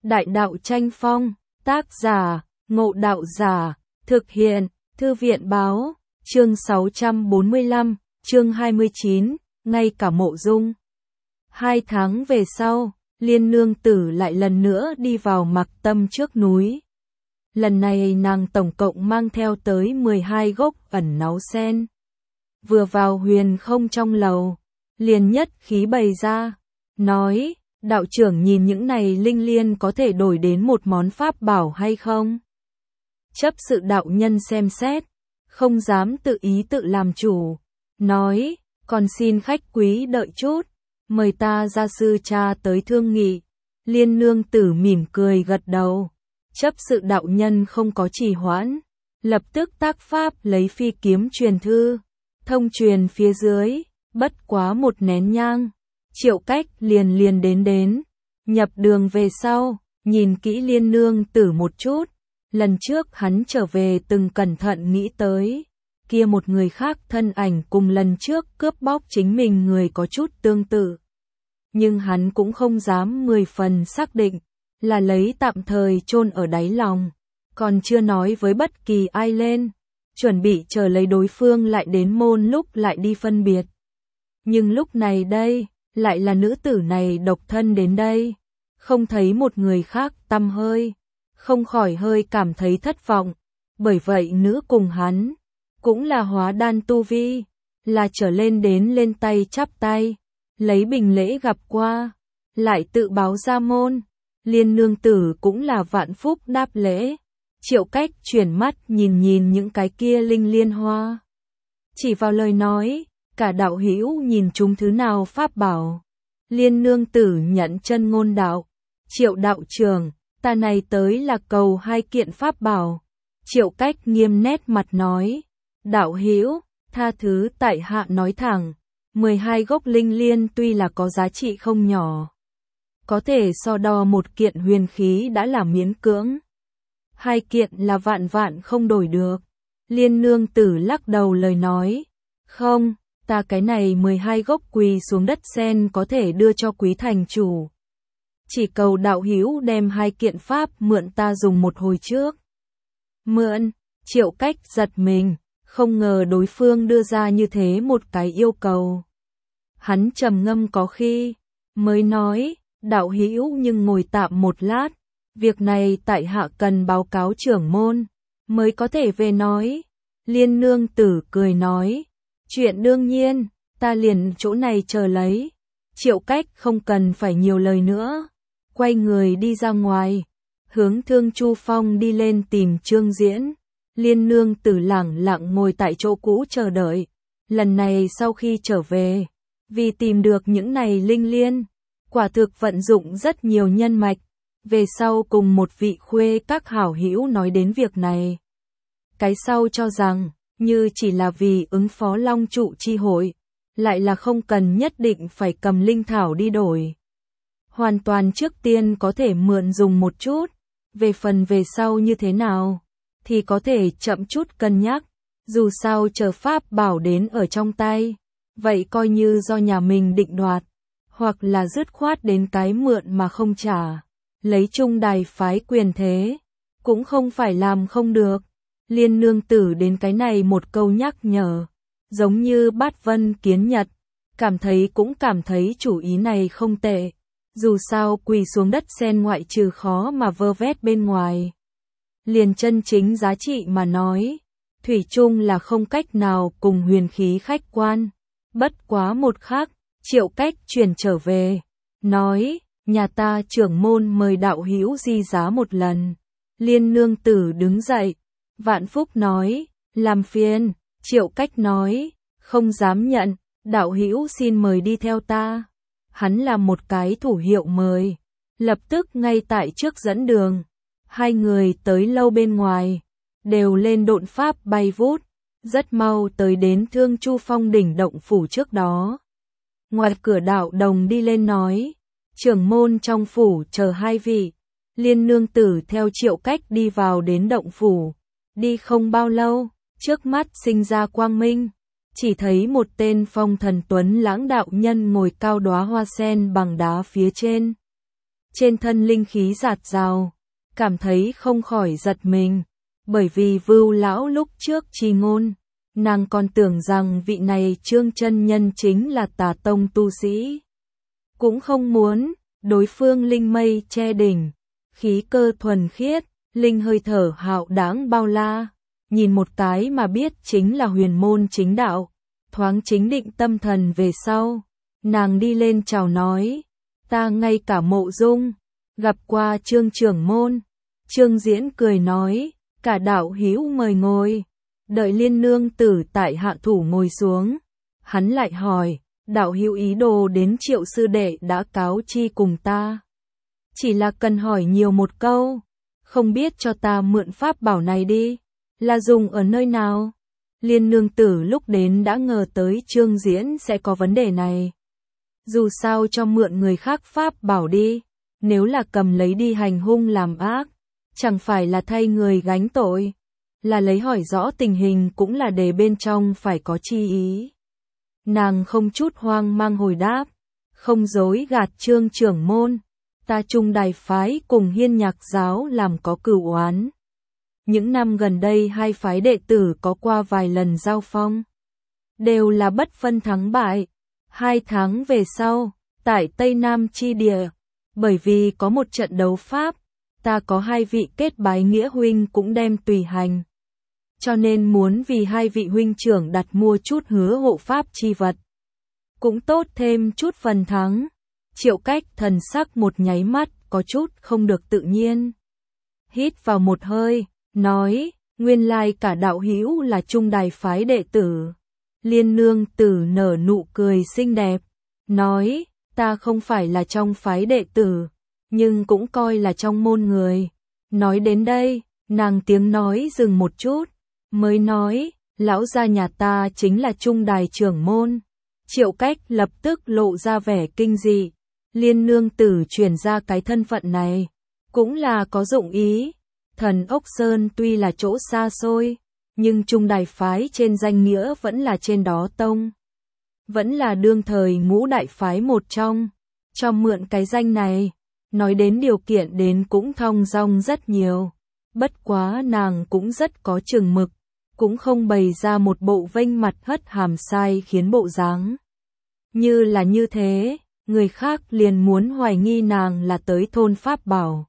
Đại đạo tranh phong, tác giả, Ngộ Đạo Giả, thực hiện, Thư viện báo, chương 645, chương 29, ngay cả Mộ Dung. 2 tháng về sau, Liên Nương Tử lại lần nữa đi vào Mạc Tâm trước núi. Lần này nàng tổng cộng mang theo tới 12 gốc ẩn náu sen. Vừa vào huyền không trong lầu, liền nhất khí bày ra, nói, đạo trưởng nhìn những này linh liên có thể đổi đến một món pháp bảo hay không? Chấp sự đạo nhân xem xét, không dám tự ý tự làm chủ, nói, còn xin khách quý đợi chút, mời ta gia sư cha tới thương nghị. Liên Nương Tử mỉm cười gật đầu, chấp sự đạo nhân không có trì hoãn, lập tức tác pháp lấy phi kiếm truyền thư, thông truyền phía dưới, bất quá một nén nhang. Triệu Cách liền đến, nhập đường về sau, nhìn kỹ Liên Nương Tử một chút, lần trước hắn trở về từng cẩn thận nghĩ tới, kia một người khác thân ảnh cùng lần trước cướp bóc chính mình người có chút tương tự. Nhưng hắn cũng không dám 10 phần xác định, là lấy tạm thời chôn ở đáy lòng, còn chưa nói với bất kỳ ai lên, chuẩn bị chờ lấy đối phương lại đến môn lúc lại đi phân biệt. Nhưng lúc này đây, lại là nữ tử này độc thân đến đây, không thấy một người khác tăm hơi, không khỏi hơi cảm thấy thất vọng, bởi vậy nữ cùng hắn, cũng là hóa đan tu vi, là trở lên đến lên tay chắp tay, lấy bình lễ gặp qua, lại tự báo ra môn. Liên Nương Tử cũng là vạn phúc đáp lễ, Triệu Cách chuyển mắt nhìn những cái kia linh liên hoa, chỉ vào lời nói, cả đạo hữu nhìn chúng thứ nào pháp bảo. Liên Nương Tử nhận chân ngôn đạo, Triệu đạo trưởng, ta này tới là cầu 2 kiện pháp bảo. Triệu Cách nghiêm nét mặt nói, đạo hữu, tha thứ tại hạ nói thẳng, 12 gốc linh liên tuy là có giá trị không nhỏ, có thể so đo 1 kiện huyền khí đã là miễn cưỡng, 2 kiện là vạn không đổi được. Liên Nương Tử lắc đầu lời nói, không, ta cái này 12 gốc quỳ xuống đất sen có thể đưa cho quý thành chủ. Chỉ cầu đạo hữu đem 2 kiện pháp mượn ta dùng một hồi trước. Mượn, Triệu Cách giật mình, không ngờ đối phương đưa ra như thế một cái yêu cầu. Hắn trầm ngâm có khi, mới nói, đạo hữu nhưng ngồi tạm một lát, việc này tại hạ cần báo cáo trưởng môn, mới có thể về nói. Liên Nương Tử cười nói, chuyện đương nhiên, ta liền chỗ này chờ lấy. Triệu Cách không cần phải nhiều lời nữa, quay người đi ra ngoài, hướng Thương Chu Phong đi lên tìm Trương Diễn. Liên Nương Tử lẳng lặng ngồi tại chỗ cũ chờ đợi. Lần này sau khi trở về, vì tìm được những này linh liên, quả thực vận dụng rất nhiều nhân mạch, về sau cùng một vị khuê các hảo hữu nói đến việc này. Cái sau cho rằng, như chỉ là vì ứng phó Long trụ chi hội, lại là không cần nhất định phải cầm linh thảo đi đổi. Hoàn toàn trước tiên có thể mượn dùng một chút, về phần về sau như thế nào, thì có thể chậm chút cân nhắc, dù sao chờ pháp bảo đến ở trong tay, vậy coi như do nhà mình định đoạt, hoặc là dứt khoát đến cái mượn mà không trả, lấy chung đài phái quyền thế, cũng không phải làm không được. Liên Nương Tử đến cái này một câu nhắc nhở, giống như Bát Vân Kiến Nhật, cảm thấy chủ ý này không tệ, dù sao quỳ xuống đất sen ngoại trừ khó mà vơ vét bên ngoài. Liền chân chính giá trị mà nói, thủy chung là không cách nào cùng huyền khí khách quan. Bất quá một khắc, Triệu Cách chuyển trở về, nói, nhà ta trưởng môn mời đạo hữu di giá một lần. Liên Nương Tử đứng dậy, vạn phúc nói, làm phiền. Triệu Cách nói, không dám nhận, đạo hữu xin mời đi theo ta. Hắn làm một cái thủ hiệu mời, lập tức ngay tại trước dẫn đường. 2 người tới lâu bên ngoài, đều lên độn pháp bay vút, rất mau tới đến Thương Chu Phong đỉnh động phủ trước đó. Ngoài cửa đạo đồng đi lên nói, trưởng môn trong phủ chờ 2 vị. Liên Nương Tử theo Triệu Cách đi vào đến động phủ, đi không bao lâu, trước mắt sinh ra quang minh, chỉ thấy một tên phong thần tuấn lãng đạo nhân ngồi cao đóa hoa sen bằng đá phía trên. trên thân linh khí rạt rào, cảm thấy không khỏi giật mình, bởi vì Vưu lão lúc trước chi ngôn, nàng còn tưởng rằng vị này Trương chân nhân chính là Tà tông tu sĩ. Cũng không muốn, đối phương linh mây che đỉnh, khí cơ thuần khiết, linh hơi thở hạo đãng bao la, nhìn một cái mà biết chính là huyền môn chính đạo, thoáng chính định tâm thần về sau, nàng đi lên chào nói, ta ngay cả Mộ Dung, gặp qua Trương trưởng môn. Trương Diễn cười nói, cả đạo hữu mời ngồi, đợi Liên nương tử tại hạ thủ ngồi xuống, hắn lại hỏi, đạo hữu ý đồ đến Triệu sư đệ đã cáo chi cùng ta. Chỉ là cần hỏi nhiều một câu, không biết cho ta mượn pháp bảo này đi, là dùng ở nơi nào? Liên nương tử lúc đến đã ngờ tới Trương Diễn sẽ có vấn đề này. Dù sao cho mượn người khác pháp bảo đi, nếu là cầm lấy đi hành hung làm ác, chẳng phải là thay người gánh tội, là lấy hỏi rõ tình hình cũng là để bên trong phải có chi ý. Nàng không chút hoang mang hồi đáp, không dối gạt Trương trưởng môn, ta Trung Đài phái cùng Hiên Nhạc giáo làm có cửu oán. Những năm gần đây hai phái đệ tử có qua vài lần giao phong, đều là bất phân thắng bại. 2 tháng về sau, tại Tây Nam chi địa, bởi vì có một trận đấu pháp, ta có 2 vị kết bái nghĩa huynh cũng đem tùy hành. Cho nên muốn vì 2 vị huynh trưởng đặt mua chút hứa hộ pháp chi vật. Cũng tốt thêm chút phần thắng. Triệu Cách thần sắc một nháy mắt có chút không được tự nhiên. Hít vào một hơi, nói, nguyên lai cả đạo hữu là Trung Đài phái đệ tử. Liên nương tử nở nụ cười xinh đẹp, nói, ta không phải là trong phái đệ tử, nhưng cũng coi là trong môn người. Nói đến đây, nàng tiếng nói dừng một chút, mới nói, lão gia nhà ta chính là Trung Đài trưởng môn. Triệu Cách lập tức lộ ra vẻ kinh dị, Liên nương tử truyền ra cái thân phận này, cũng là có dụng ý. Thần Ốc Sơn tuy là chỗ xa xôi, nhưng Trung Đài phái trên danh nghĩa vẫn là trên đó tông. Vẫn là đương thời ngũ đại phái một trong, cho mượn cái danh này, nói đến điều kiện đến cũng thong dong rất nhiều. Bất quá nàng cũng rất có chừng mực, cũng không bày ra một bộ vênh mặt hất hàm sai khiến bộ dáng. Như là như thế, người khác liền muốn hoài nghi nàng là tới thôn pháp bảo,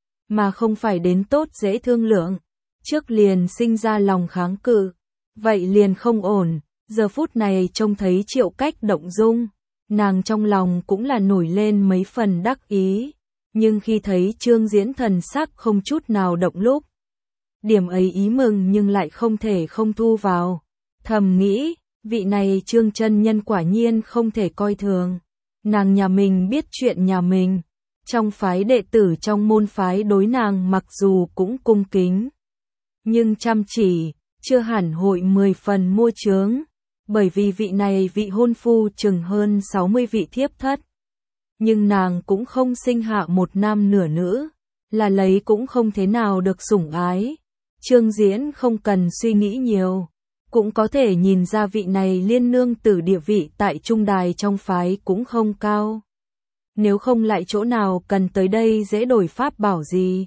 mà không phải đến tốt dễ thương lượng. Trước liền sinh ra lòng kháng cự, vậy liền không ổn. Giờ phút này trông thấy Triệu Cách động dung, nàng trong lòng cũng là nổi lên mấy phần đắc ý, nhưng khi thấy Trương Diễn thần sắc không chút nào động lúc, điểm ấy ý mừng nhưng lại không thể không thu vào, thầm nghĩ, vị này Trương chân nhân quả nhiên không thể coi thường, nàng nhà mình biết chuyện nhà mình, trong phái đệ tử trong môn phái đối nàng mặc dù cũng cung kính, nhưng chăm chỉ, chưa hẳn hội 10 phần mua chướng, bởi vì vị này vị hôn phu chừng hơn 60 vị thiếp thất. Nhưng nàng cũng không sinh hạ một nam nửa nữ, là lấy cũng không thế nào được sủng ái. Trương Diễn không cần suy nghĩ nhiều, cũng có thể nhìn ra vị này Liên nương tử địa vị tại Trung Đài trong phái cũng không cao. Nếu không lại chỗ nào cần tới đây dễ đổi pháp bảo gì.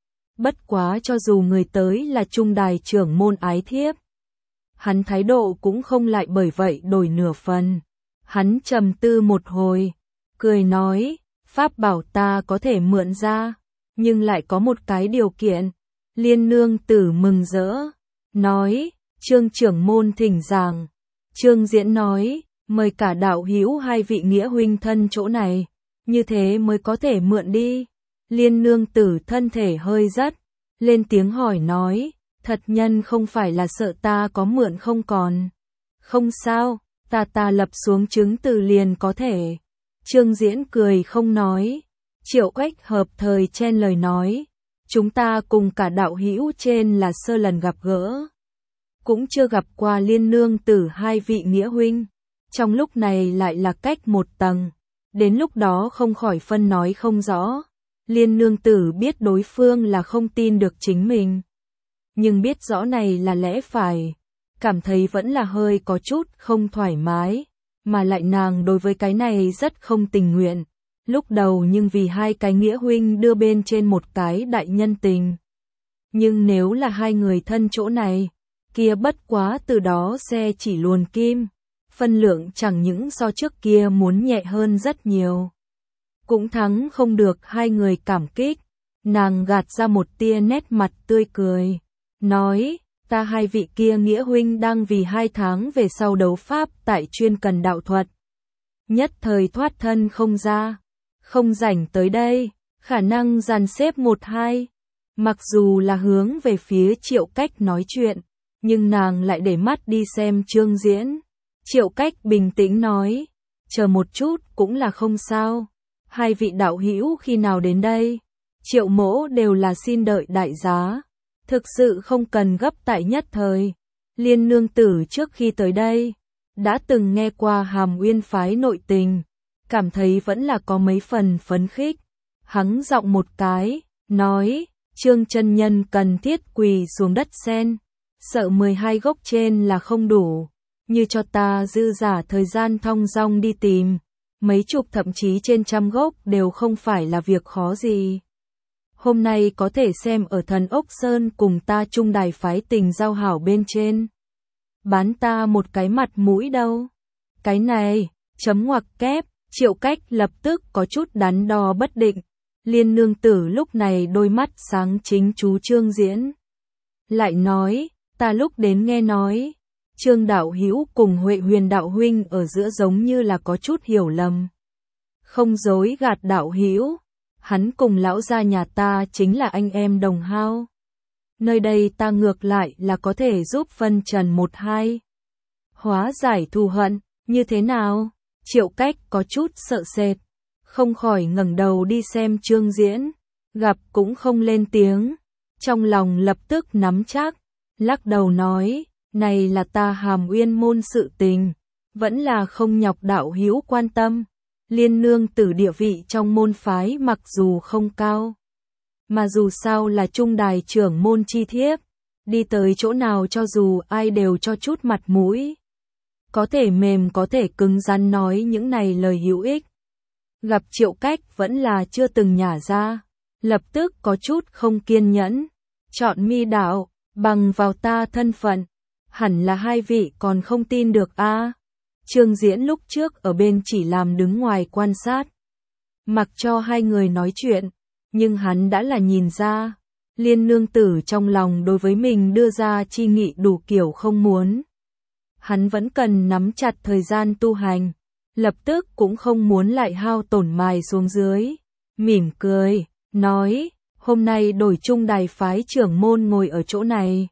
Bất quá cho dù người tới là Trung Đài trưởng môn ái thiếp, hắn thái độ cũng không lại bởi vậy đổi nửa phần. Hắn trầm tư một hồi, cười nói, pháp bảo ta có thể mượn ra, nhưng lại có một cái điều kiện. Liên nương tử mừng rỡ, nói, Trương trưởng môn thỉnh giảng. Trương Diễn nói, mời cả đạo hữu 2 vị nghĩa huynh thân chỗ này, như thế mới có thể mượn đi. Liên nương tử thân thể hơi rất, lên tiếng hỏi nói, thật nhân không phải là sợ ta có mượn không còn. Không sao, ta lập xuống chứng từ liền có thể. Trương Diễn cười không nói. Triệu Cách hợp thời chen lời nói, chúng ta cùng cả đạo hữu trên là sơ lần gặp gỡ, cũng chưa gặp qua Liên nương tử 2 vị nghĩa huynh, trong lúc này lại là cách một tầng, đến lúc đó không khỏi phân nói không rõ. Liên nương tử biết đối phương là không tin được chính mình, nhưng biết rõ này là lẽ phải, cảm thấy vẫn là hơi có chút không thoải mái, mà lại nàng đối với cái này rất không tình nguyện, lúc đầu nhưng vì hai cái nghĩa huynh đưa bên trên một cái đại nhân tình. Nhưng nếu là hai người thân chỗ này, kia bất quá từ đó xe chỉ luồn kim, phân lượng chẳng những so trước kia muốn nhẹ hơn rất nhiều. Cũng thắng không được hai người cảm kích, nàng gạt ra một tia nét mặt tươi cười, nói, ta hai vị kia nghĩa huynh đang vì 2 tháng về sau đấu pháp tại chuyên cần đạo thuật. Nhất thời thoát thân không ra, không rảnh tới đây, khả năng dàn xếp 1-2. Mặc dù là hướng về phía Triệu Cách nói chuyện, nhưng nàng lại để mắt đi xem chương diễn. Triệu Cách bình tĩnh nói, chờ một chút cũng là không sao. Hai vị đạo hữu khi nào đến đây? Triệu mỗ đều là xin đợi đại giá. Thực sự không cần gấp tại nhất thời. Liên nương tử trước khi tới đây, đã từng nghe qua Hàm Uyên phái nội tình, cảm thấy vẫn là có mấy phần phấn khích. Hắng giọng một cái, nói, Trương chân nhân cần thiết quỳ xuống đất sen, sợ 12 gốc trên là không đủ, như cho ta dư giả thời gian thong dong đi tìm, mấy chục thậm chí trên 100 gốc đều không phải là việc khó gì. Hôm nay có thể xem ở Thần Ốc Sơn cùng ta trung đài phái tình giao hảo bên trên. Bán ta một cái mặt mũi đâu. Cái này, chấm ngoặc kép, Triệu Cách lập tức có chút đắn đo bất định. Liên nương tử lúc này đôi mắt sáng chính chú Trương diễn. Lại nói, ta lúc đến nghe nói, Trương đạo hữu cùng Huệ Huyền đạo huynh ở giữa giống như là có chút hiểu lầm. Không dối gạt đạo hữu, hắn cùng lão gia nhà ta chính là anh em đồng hao. Nơi đây ta ngược lại là có thể giúp phân trần 1-2. Hóa giải thù hận, như thế nào? Triệu Cách có chút sợ sệt, không khỏi ngẩng đầu đi xem chương diễn, gặp cũng không lên tiếng, trong lòng lập tức nắm chắc, lắc đầu nói, này là ta Hàm Uyên môn sự tình, vẫn là không nhọc đạo hữu quan tâm. Liên nương tử địa vị trong môn phái mặc dù không cao, mà dù sao là trung đài trưởng môn chi thiếp, đi tới chỗ nào cho dù ai đều cho chút mặt mũi. Có thể mềm có thể cứng rắn nói những này lời hữu ích. Gặp Triệu Cách vẫn là chưa từng nhả ra, lập tức có chút không kiên nhẫn. Chọn mi đạo, bằng vào ta thân phận, hẳn là hai vị còn không tin được a. Trương diễn lúc trước ở bên chỉ làm đứng ngoài quan sát, mặc cho hai người nói chuyện, nhưng hắn đã là nhìn ra, Liên nương tử trong lòng đối với mình đưa ra chi nghị đủ kiểu không muốn. Hắn vẫn cần nắm chặt thời gian tu hành, lập tức cũng không muốn lại hao tổn mài xuống dưới. Mỉm cười, nói, hôm nay đổi trung đài phái trưởng môn ngồi ở chỗ này.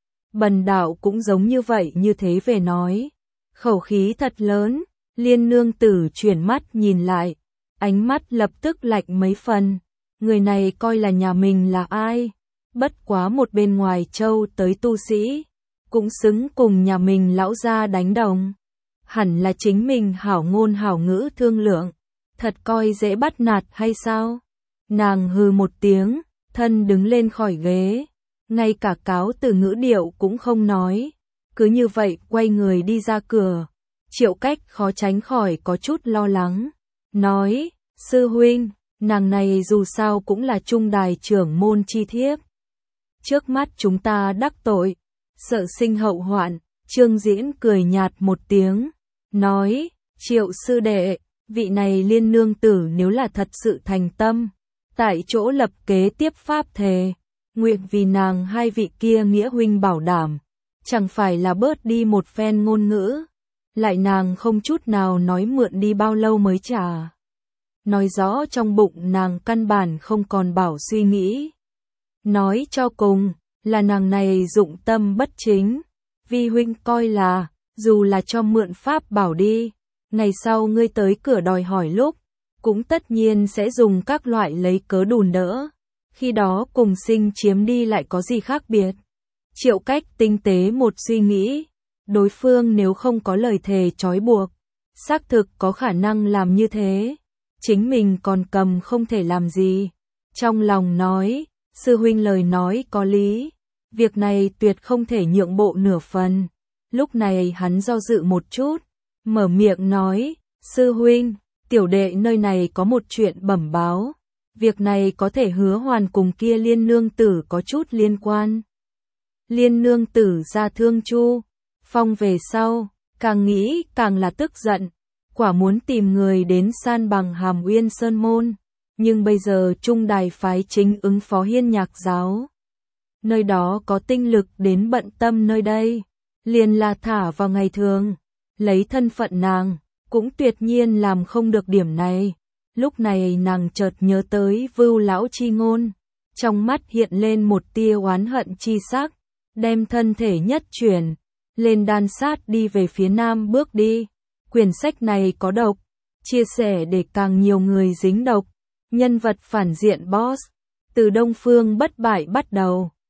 Bần đạo cũng giống như vậy như thế về nói. Khẩu khí thật lớn, Liên nương tử chuyển mắt nhìn lại, ánh mắt lập tức lạnh mấy phần. Người này coi là nhà mình là ai? Bất quá một bên ngoài châu tới tu sĩ, cũng xứng cùng nhà mình lão gia đánh đồng. Hẳn là chính mình hảo ngôn hảo ngữ thương lượng, thật coi dễ bắt nạt hay sao? Nàng hừ một tiếng, thân đứng lên khỏi ghế, ngay cả cáo từ ngữ điệu cũng không nói, cứ như vậy quay người đi ra cửa. Triệu Cách khó tránh khỏi có chút lo lắng, nói, sư huynh, nàng này dù sao cũng là trung đài trưởng môn chi thiếp. Trước mắt chúng ta đắc tội, sợ sinh hậu hoạn. Trương diễn cười nhạt một tiếng, nói, Triệu sư đệ, vị này Liên nương tử nếu là thật sự thành tâm, tại chỗ lập kế tiếp pháp thề, nguyện vì nàng hai vị kia nghĩa huynh bảo đảm, chẳng phải là bớt đi một phen ngôn ngữ, lại nàng không chút nào nói mượn đi bao lâu mới trả. Nói rõ trong bụng nàng căn bản không còn bảo suy nghĩ. Nói cho cùng, là nàng này dụng tâm bất chính. Vi huynh coi là, dù là cho mượn pháp bảo đi, ngày sau ngươi tới cửa đòi hỏi lúc, cũng tất nhiên sẽ dùng các loại lấy cớ đùn đỡ. Khi đó cùng sinh chiếm đi lại có gì khác biệt. Triệu Cách tinh tế một suy nghĩ, đối phương nếu không có lời thề trói buộc, xác thực có khả năng làm như thế. Chính mình còn cầm không thể làm gì. Trong lòng nói, sư huynh lời nói có lý, việc này tuyệt không thể nhượng bộ nửa phần. Lúc này hắn do dự một chút, mở miệng nói, sư huynh, tiểu đệ nơi này có một chuyện bẩm báo. Việc này có thể Hứa Hoàn cùng kia Liên nương tử có chút liên quan. Liên nương tử ra thương Chu Phong về sau, càng nghĩ càng là tức giận, quả muốn tìm người đến san bằng Hàm Uyên Sơn môn, nhưng bây giờ Trung Đài phái chính ứng phó Hiên Nhạc giáo. Nơi đó có tinh lực đến bận tâm nơi đây, liền là thả vào ngày thường, lấy thân phận nàng, cũng tuyệt nhiên làm không được điểm này. Lúc này nàng chợt nhớ tới Vưu lão chi ngôn, trong mắt hiện lên một tia oán hận chi sắc, đem thân thể nhất chuyển, lên đan sát đi về phía nam bước đi. Quyển sách này có độc, chia sẻ để càng nhiều người dính độc. Nhân vật phản diện boss, từ Đông Phương bất bại bắt đầu.